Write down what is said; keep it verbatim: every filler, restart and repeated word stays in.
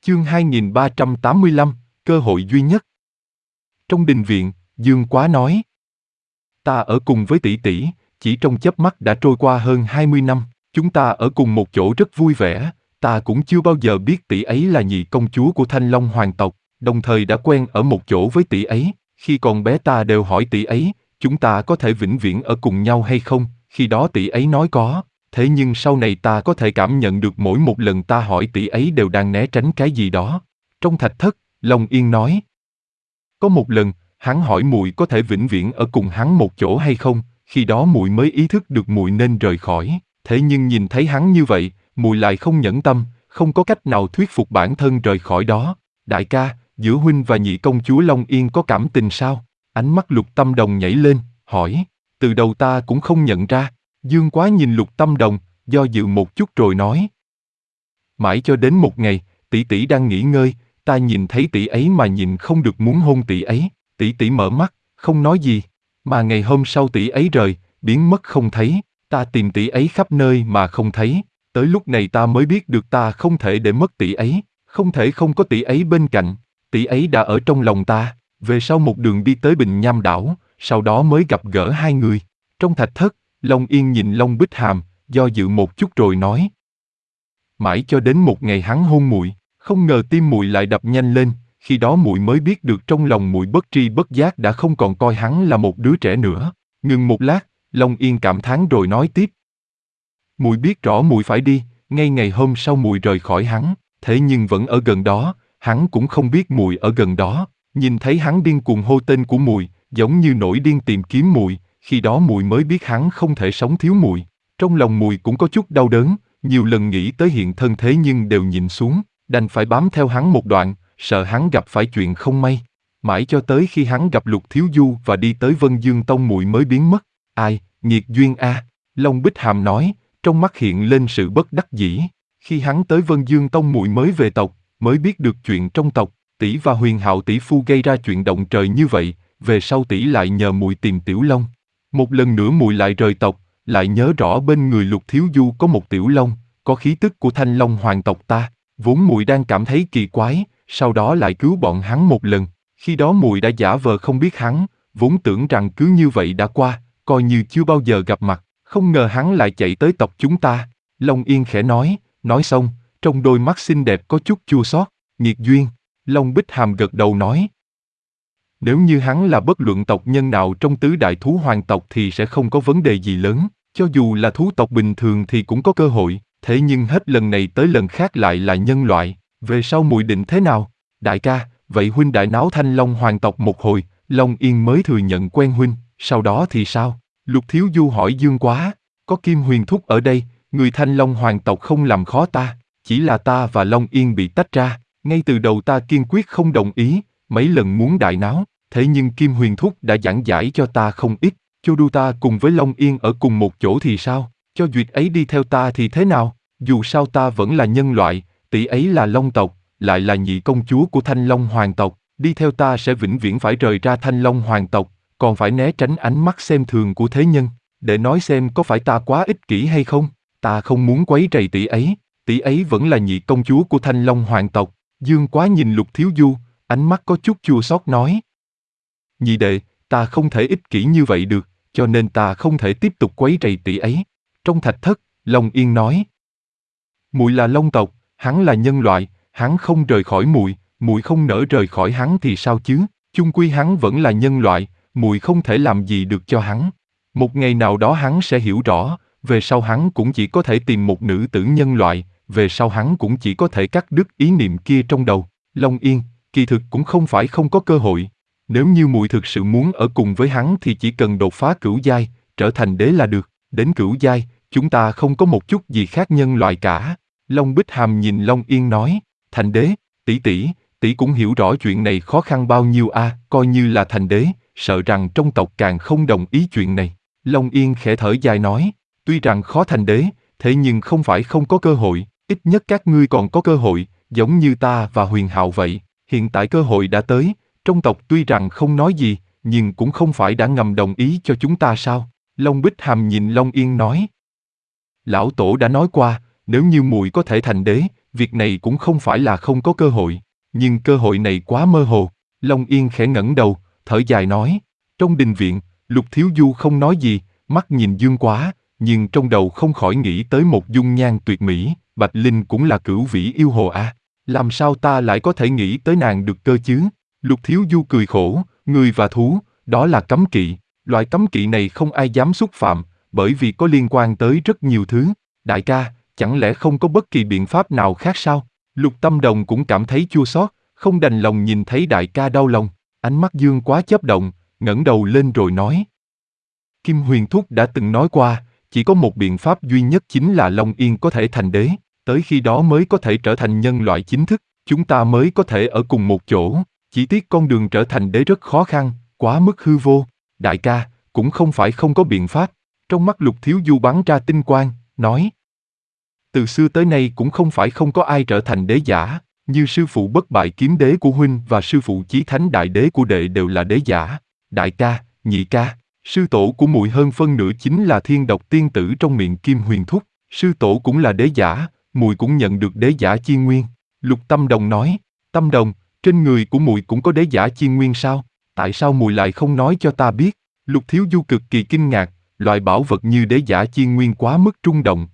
Chương hai nghìn ba trăm tám mươi lăm, cơ hội duy nhất. Trong đình viện, Dương Quá nói: Ta ở cùng với tỷ tỷ, chỉ trong chớp mắt đã trôi qua hơn hai mươi năm, chúng ta ở cùng một chỗ rất vui vẻ, ta cũng chưa bao giờ biết tỷ ấy là nhị công chúa của Thanh Long hoàng tộc, đồng thời đã quen ở một chỗ với tỷ ấy, khi còn bé ta đều hỏi tỷ ấy, chúng ta có thể vĩnh viễn ở cùng nhau hay không, khi đó tỷ ấy nói có. Thế nhưng sau này ta có thể cảm nhận được mỗi một lần ta hỏi tỷ ấy đều đang né tránh cái gì đó. Trong thạch thất, Long Yên nói: Có một lần, hắn hỏi muội có thể vĩnh viễn ở cùng hắn một chỗ hay không, khi đó muội mới ý thức được muội nên rời khỏi. Thế nhưng nhìn thấy hắn như vậy, muội lại không nhẫn tâm, không có cách nào thuyết phục bản thân rời khỏi đó. Đại ca, giữa huynh và nhị công chúa Long Yên có cảm tình sao? Ánh mắt Lục Tâm Đồng nhảy lên, hỏi. Từ đầu ta cũng không nhận ra. Dương Quá nhìn Lục Tâm Đồng, do dự một chút rồi nói: Mãi cho đến một ngày, tỷ tỷ đang nghỉ ngơi, ta nhìn thấy tỷ ấy mà nhìn không được muốn hôn tỷ ấy. Tỷ tỷ mở mắt, không nói gì, mà ngày hôm sau tỷ ấy rời, biến mất không thấy. Ta tìm tỷ ấy khắp nơi mà không thấy. Tới lúc này ta mới biết được ta không thể để mất tỷ ấy, không thể không có tỷ ấy bên cạnh. Tỷ ấy đã ở trong lòng ta. Về sau một đường đi tới Bình Nham đảo, sau đó mới gặp gỡ hai người. Trong thạch thất, Long Yên nhìn Long Bích Hàm, do dự một chút rồi nói: Mãi cho đến một ngày hắn hôn muội, không ngờ tim muội lại đập nhanh lên, khi đó muội mới biết được trong lòng muội bất tri bất giác đã không còn coi hắn là một đứa trẻ nữa. Ngừng một lát, Long Yên cảm thán rồi nói tiếp: Muội biết rõ muội phải đi, ngay ngày hôm sau muội rời khỏi hắn, thế nhưng vẫn ở gần đó, hắn cũng không biết muội ở gần đó. Nhìn thấy hắn điên cuồng hô tên của muội, giống như nổi điên tìm kiếm muội, khi đó muội mới biết hắn không thể sống thiếu muội. Trong lòng muội cũng có chút đau đớn, nhiều lần nghĩ tới hiện thân thế nhưng đều nhìn xuống, đành phải bám theo hắn một đoạn, sợ hắn gặp phải chuyện không may. Mãi cho tới khi hắn gặp Lục Thiếu Du và đi tới Vân Dương Tông muội mới biến mất. Ai, nghiệt duyên a, Long Bích Hàm nói, trong mắt hiện lên sự bất đắc dĩ. Khi hắn tới Vân Dương Tông muội mới về tộc, mới biết được chuyện trong tộc, tỷ và Huyền Hạo tỷ phu gây ra chuyện động trời như vậy, về sau tỷ lại nhờ muội tìm Tiểu Long. Một lần nữa muội lại rời tộc, lại nhớ rõ bên người Lục Thiếu Du có một Tiểu Long, có khí tức của Thanh Long hoàng tộc ta, vốn muội đang cảm thấy kỳ quái, sau đó lại cứu bọn hắn một lần, khi đó muội đã giả vờ không biết hắn, vốn tưởng rằng cứ như vậy đã qua, coi như chưa bao giờ gặp mặt, không ngờ hắn lại chạy tới tộc chúng ta. Long Yên khẽ nói, nói xong, trong đôi mắt xinh đẹp có chút chua xót. Nghiệt duyên. Long Bích Hàm gật đầu nói: Nếu như hắn là bất luận tộc nhân nào trong tứ đại thú hoàng tộc thì sẽ không có vấn đề gì lớn, cho dù là thú tộc bình thường thì cũng có cơ hội, thế nhưng hết lần này tới lần khác lại là nhân loại, về sau muội định thế nào? Đại ca, vậy huynh đại náo Thanh Long hoàng tộc một hồi, Long Yên mới thừa nhận quen huynh, sau đó thì sao? Lục Thiếu Du hỏi Dương Quá. Có Kim Huyền Thúc ở đây, người Thanh Long hoàng tộc không làm khó ta, chỉ là ta và Long Yên bị tách ra, ngay từ đầu ta kiên quyết không đồng ý, mấy lần muốn đại náo, thế nhưng Kim Huyền Thúc đã giảng giải cho ta không ít, cho đu ta cùng với Long Yên ở cùng một chỗ thì sao, cho duyệt ấy đi theo ta thì thế nào, dù sao ta vẫn là nhân loại, tỷ ấy là Long tộc, lại là nhị công chúa của Thanh Long hoàng tộc, đi theo ta sẽ vĩnh viễn phải rời ra Thanh Long hoàng tộc, còn phải né tránh ánh mắt xem thường của thế nhân, để nói xem có phải ta quá ích kỷ hay không, ta không muốn quấy rầy tỷ ấy, tỷ ấy vẫn là nhị công chúa của Thanh Long hoàng tộc. Dương Quá nhìn Lục Thiếu Du, ánh mắt có chút chua xót nói: Nhị đệ, ta không thể ích kỷ như vậy được, cho nên ta không thể tiếp tục quấy rầy tỷ ấy. Trong thạch thất, Long Yên nói: Muội là Long tộc, hắn là nhân loại, hắn không rời khỏi muội, muội không nỡ rời khỏi hắn thì sao chứ? Chung quy hắn vẫn là nhân loại, muội không thể làm gì được cho hắn. Một ngày nào đó hắn sẽ hiểu rõ, về sau hắn cũng chỉ có thể tìm một nữ tử nhân loại, về sau hắn cũng chỉ có thể cắt đứt ý niệm kia trong đầu. Long Yên, kỳ thực cũng không phải không có cơ hội. Nếu như muội thực sự muốn ở cùng với hắn thì chỉ cần đột phá cửu giai, trở thành đế là được. Đến cửu giai, chúng ta không có một chút gì khác nhân loại cả. Long Bích Hàm nhìn Long Yên nói: Thành đế, tỷ tỷ, tỷ cũng hiểu rõ chuyện này khó khăn bao nhiêu a, à, coi như là thành đế, sợ rằng trong tộc càng không đồng ý chuyện này. Long Yên khẽ thở dài nói: Tuy rằng khó thành đế, thế nhưng không phải không có cơ hội, ít nhất các ngươi còn có cơ hội, giống như ta và Huyền Hạo vậy. Hiện tại cơ hội đã tới, trong tộc tuy rằng không nói gì, nhưng cũng không phải đã ngầm đồng ý cho chúng ta sao? Long Bích Hàm nhìn Long Yên nói: Lão Tổ đã nói qua, nếu như muội có thể thành đế, việc này cũng không phải là không có cơ hội, nhưng cơ hội này quá mơ hồ. Long Yên khẽ ngẩng đầu, thở dài nói. Trong đình viện, Lục Thiếu Du không nói gì, mắt nhìn Dương Quá, nhưng trong đầu không khỏi nghĩ tới một dung nhan tuyệt mỹ, Bạch Linh cũng là cửu vĩ yêu hồ à. Làm sao ta lại có thể nghĩ tới nàng được cơ chứ? Lục Thiếu Du cười khổ, người và thú, đó là cấm kỵ, loại cấm kỵ này không ai dám xúc phạm, bởi vì có liên quan tới rất nhiều thứ. Đại ca, chẳng lẽ không có bất kỳ biện pháp nào khác sao? Lục Tâm Đồng cũng cảm thấy chua xót, không đành lòng nhìn thấy đại ca đau lòng. Ánh mắt Dương Quá chớp động, ngẩng đầu lên rồi nói. Kim Huyền Thúc đã từng nói qua, chỉ có một biện pháp duy nhất chính là Long Yên có thể thành đế, tới khi đó mới có thể trở thành nhân loại chính thức, chúng ta mới có thể ở cùng một chỗ, chỉ tiếc con đường trở thành đế rất khó khăn, quá mức hư vô. Đại ca, cũng không phải không có biện pháp. Trong mắt Lục Thiếu Du bắn ra tinh quang, nói. Từ xưa tới nay cũng không phải không có ai trở thành đế giả, như sư phụ bất bại kiếm đế của huynh và sư phụ chí thánh đại đế của đệ đều là đế giả. Đại ca, nhị ca, sư tổ của muội hơn phân nửa chính là thiên độc tiên tử trong miệng Kim Huyền Thúc, sư tổ cũng là đế giả, muội cũng nhận được đế giả chi nguyên. Lục Tâm Đồng nói. Tâm Đồng, trên người của muội cũng có đế giả chi nguyên sao? Tại sao muội lại không nói cho ta biết? Lục Thiếu Du cực kỳ kinh ngạc, loại bảo vật như đế giả chi nguyên quá mức trung động,